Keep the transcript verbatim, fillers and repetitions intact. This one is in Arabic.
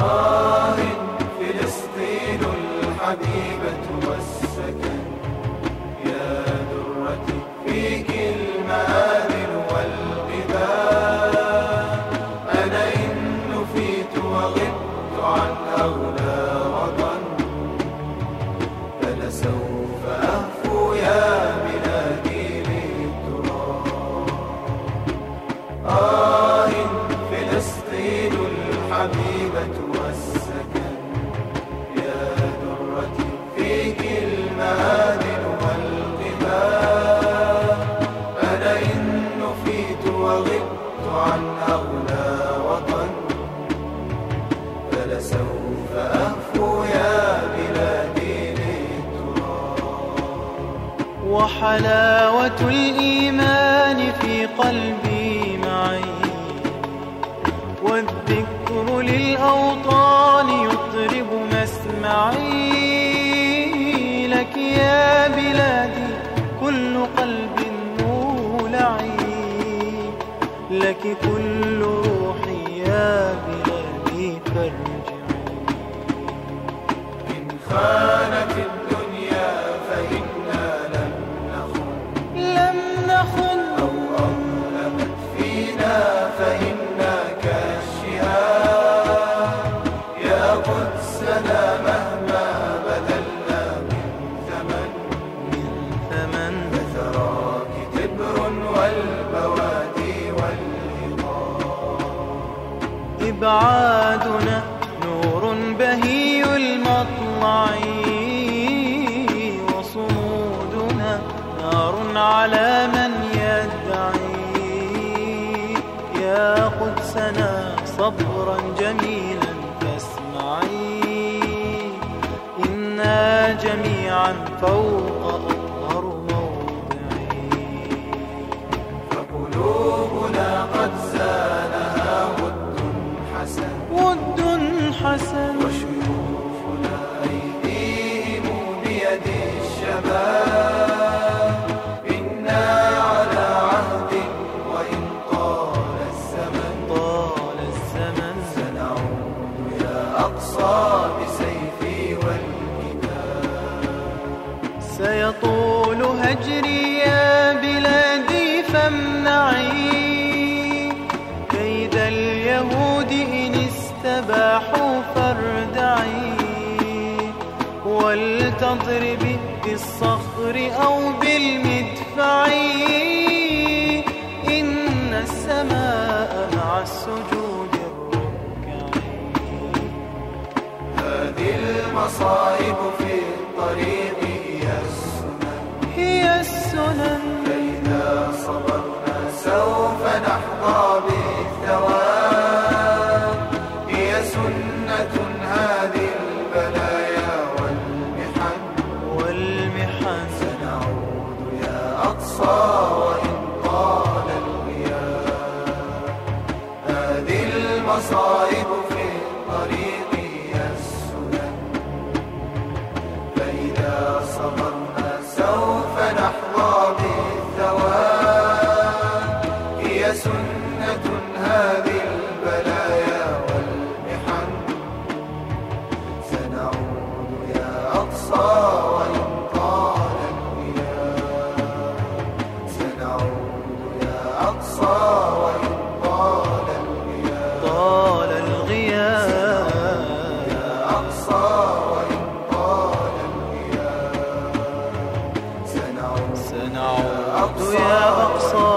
آه فلسطين الحبيبة والسكن، يا درتي فيك المآذن والغباء. أنا إن نفيت وغبت عن أغلى وطن، فلسوف أهفو يا بلادي للتراب. آه فلسطين الحبيبة والسكن، يا درتي فيك المآذن والغباء. أنا إن نفيت وغبت عن أغلى وطن، فلسوف أهفو يا بلادي للتراب. وحلاوة الإيمان في قلبي معي، والذكر للأوطان يطرب مسمعي. لك يا بلادي كل قلب مولعي، لك كل روحي يا بلادي فارجعي. إن خانت الدنيا فإنا لم نخن، لم نخن أو أظلمت فينا فإنا كالشهاب. يا قدسنا مهما بذلنا من ثمن، من ثمن فثراك تبر والبوادي والهضاب. إبعادنا نور بهي المطلع، وصمودنا نار على من يدعي. يا قدسنا صبرا جميلا فاسمعي، إنا جميعا فوق أطهر موضعي. فقلوبنا قد زانها ود حسن، ود حسن وشيوخنا أيديهم بيد الشباب. إنا على عهد وإن طال الزمن، طال الزمن سنعود يا أقصى بسيفي والكتاب. سيطول هجري يا بلادي فامنعي، كيد اليهود إن استباحوا فاردعي. ولتضربي بالصخر أو بالمدفع، إن السماء مع السجود الركعي. هذه المصائب في الطريق هي السنن، هي السنن. فإذا صبرنا سوف نحظى بالثواب. هي سنة هذه البلايا والمحن، والمحن سنعود يا أقصى وإن طال الغياب. هذه المصائب في الطريق هي السنن، فإذا صبرنا سوف نحظى بالثواب. هي سنة هذه البلايا والمحن، سنعود يا أقصى وإن طال الغياب. سنعود يا أقصى وإن طال الغياب. طال الغياب يا أقصى وإن طال الغياب. سنعود سنعود يا أقصى